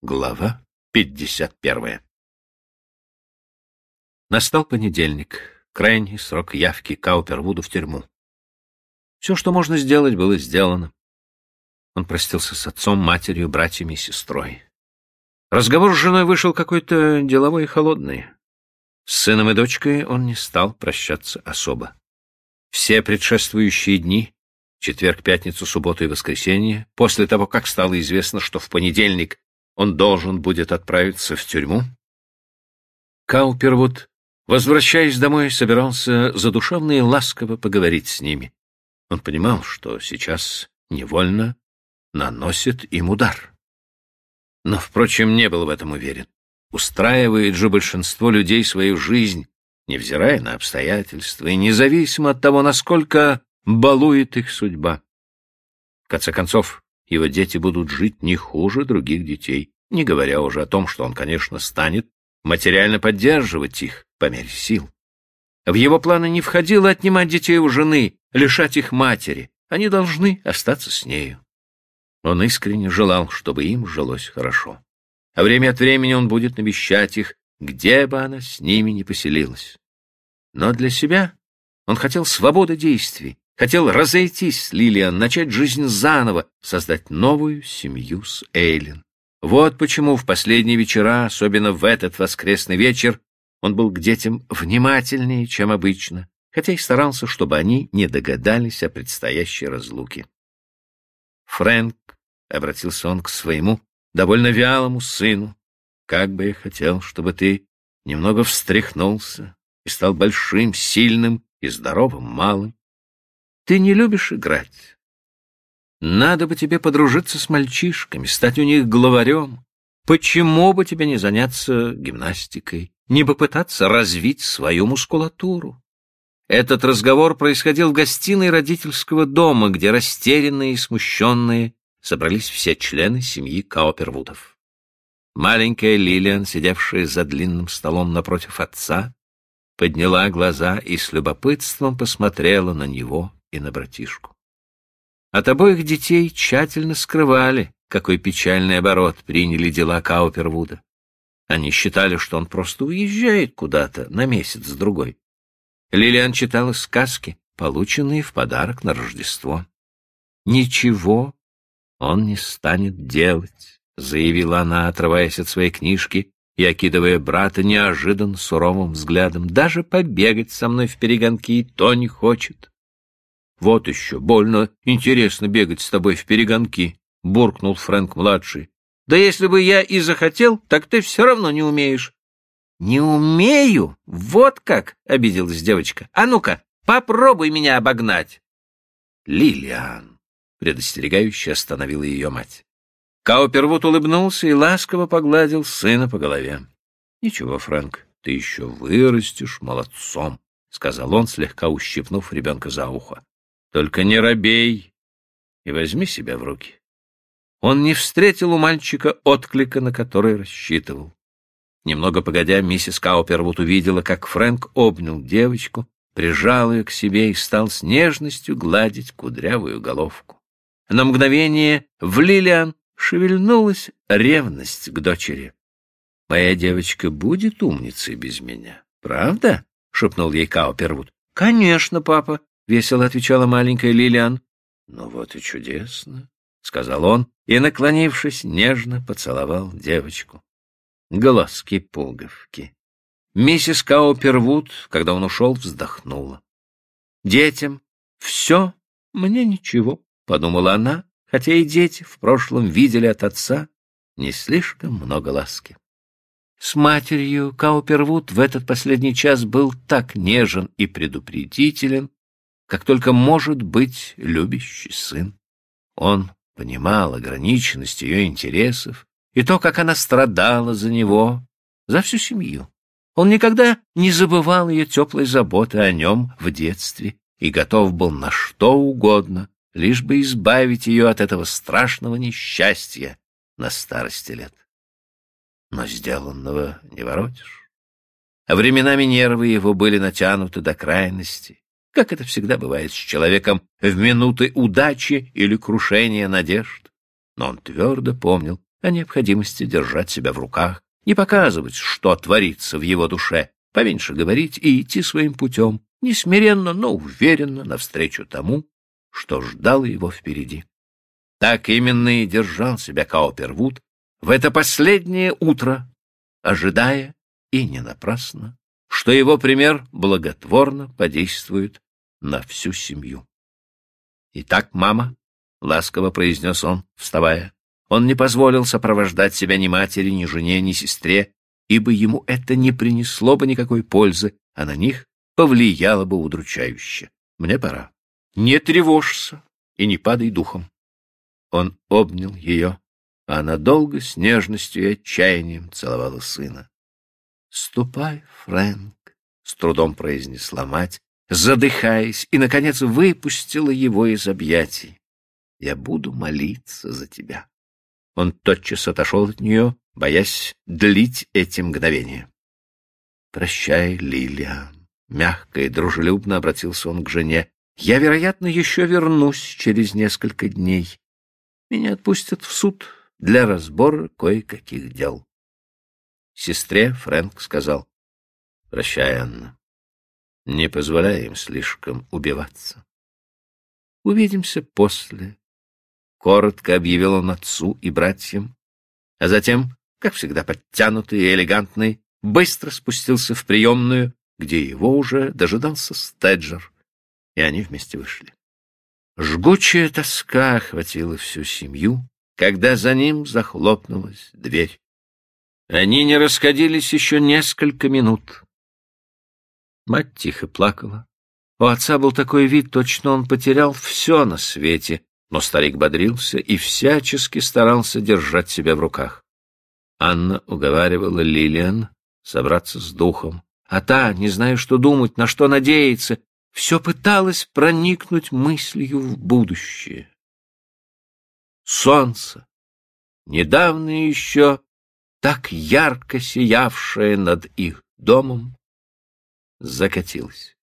Глава 51. Настал понедельник, крайний срок явки Каупервуду в тюрьму. Все, что можно сделать, было сделано. Он простился с отцом, матерью, братьями и сестрой. Разговор с женой вышел какой-то деловой и холодный. С сыном и дочкой он не стал прощаться особо. Все предшествующие дни, четверг, пятницу, субботу и воскресенье, после того, как стало известно, что в понедельник он должен будет отправиться в тюрьму, Каупервуд, возвращаясь домой, собирался задушевно и ласково поговорить с ними. Он понимал, что сейчас невольно наносит им удар. Но, впрочем, не был в этом уверен. Устраивает же большинство людей свою жизнь, невзирая на обстоятельства и независимо от того, насколько балует их судьба. В конце концов, его дети будут жить не хуже других детей, не говоря уже о том, что он, конечно, станет материально поддерживать их по мере сил. В его планы не входило отнимать детей у жены, лишать их матери. Они должны остаться с нею. Он искренне желал, чтобы им жилось хорошо. А время от времени он будет навещать их, где бы она с ними ни поселилась. Но для себя он хотел свободы действий, хотел разойтись с Лилиан, начать жизнь заново, создать новую семью с Эйлин. Вот почему в последние вечера, особенно в этот воскресный вечер, он был к детям внимательнее, чем обычно, хотя и старался, чтобы они не догадались о предстоящей разлуке. «Фрэнк», — обратился он к своему довольно вялому сыну, — «как бы я хотел, чтобы ты немного встряхнулся и стал большим, сильным и здоровым малым. Ты не любишь играть. Надо бы тебе подружиться с мальчишками, стать у них главарем. Почему бы тебе не заняться гимнастикой, не попытаться развить свою мускулатуру?» Этот разговор происходил в гостиной родительского дома, где растерянные и смущенные собрались все члены семьи Каупервудов. Маленькая Лилиан, сидевшая за длинным столом напротив отца, подняла глаза и с любопытством посмотрела на него и на братишку. От обоих детей тщательно скрывали, какой печальный оборот приняли дела Каупервуда. Они считали, что он просто уезжает куда-то на месяц-другой. Лилиан читала сказки, полученные в подарок на Рождество. «Ничего он не станет делать», — заявила она, отрываясь от своей книжки и окидывая брата неожиданно суровым взглядом. «Даже побегать со мной в перегонки и то не хочет». «Вот еще, больно интересно бегать с тобой в перегонки», — буркнул Фрэнк-младший. «Да если бы я и захотел, так ты все равно не умеешь». «Не умею? Вот как!» — обиделась девочка. «А ну-ка, попробуй меня обогнать!» «Лилиан!» — предостерегающе остановила ее мать. Каупервуд улыбнулся и ласково погладил сына по голове. «Ничего, Фрэнк, ты еще вырастешь молодцом», — сказал он, слегка ущипнув ребенка за ухо. «Только не робей и возьми себя в руки». Он не встретил у мальчика отклика, на который рассчитывал. Немного погодя, миссис Каупервуд увидела, как Фрэнк обнял девочку, прижал ее к себе и стал с нежностью гладить кудрявую головку. На мгновение в Лилиан шевельнулась ревность к дочери. «Моя девочка будет умницей без меня, правда?» — шепнул ей Каупервуд. «Конечно, папа», — весело отвечала маленькая Лилиан. «Ну вот и чудесно», — сказал он и, наклонившись, нежно поцеловал девочку. Глазки-пуговки. Миссис Каупервуд, когда он ушел, вздохнула. «Детям все, мне ничего», — подумала она, хотя и дети в прошлом видели от отца не слишком много ласки. С матерью Каупервуд в этот последний час был так нежен и предупредителен, как только может быть любящий сын. Он понимал ограниченность ее интересов и то, как она страдала за него, за всю семью. Он никогда не забывал ее теплой заботы о нем в детстве и готов был на что угодно, лишь бы избавить ее от этого страшного несчастья на старости лет. Но сделанного не воротишь. А временами нервы его были натянуты до крайности, как это всегда бывает с человеком в минуты удачи или крушения надежд. Но он твердо помнил, о необходимости держать себя в руках, не показывать, что творится в его душе, поменьше говорить и идти своим путем, не смиренно, но уверенно навстречу тому, что ждало его впереди. Так именно и держал себя Каупервуд в это последнее утро, ожидая, и не напрасно, что его пример благотворно подействует на всю семью. «Итак, мама», — ласково произнес он, вставая, он не позволил сопровождать себя ни матери, ни жене, ни сестре, ибо ему это не принесло бы никакой пользы, а на них повлияло бы удручающе. Мне пора. Не тревожься и не падай духом. Он обнял ее, а она долго с нежностью и отчаянием целовала сына. «Ступай, Фрэнк», — с трудом произнесла мать, задыхаясь, и, наконец, выпустила его из объятий. «Я буду молиться за тебя». Он тотчас отошел от нее, боясь длить эти мгновения. «Прощай, Лилиан», — мягко и дружелюбно обратился он к жене. «Я, вероятно, еще вернусь через несколько дней. Меня отпустят в суд для разбора кое-каких дел». Сестре Фрэнк сказал: «Прощай, Анна. Не позволяй им слишком убиваться. Увидимся после», — коротко объявил он отцу и братьям, а затем, как всегда подтянутый и элегантный, быстро спустился в приемную, где его уже дожидался Стеджер, и они вместе вышли. Жгучая тоска охватила всю семью, когда за ним захлопнулась дверь. Они не расходились еще несколько минут. Мать тихо плакала. У отца был такой вид, точно он потерял все на свете, но старик бодрился и всячески старался держать себя в руках. Анна уговаривала Лилиан собраться с духом, а та, не зная, что думать, на что надеяться, все пыталась проникнуть мыслью в будущее. Солнце, недавно еще так ярко сиявшее над их домом, закатилось.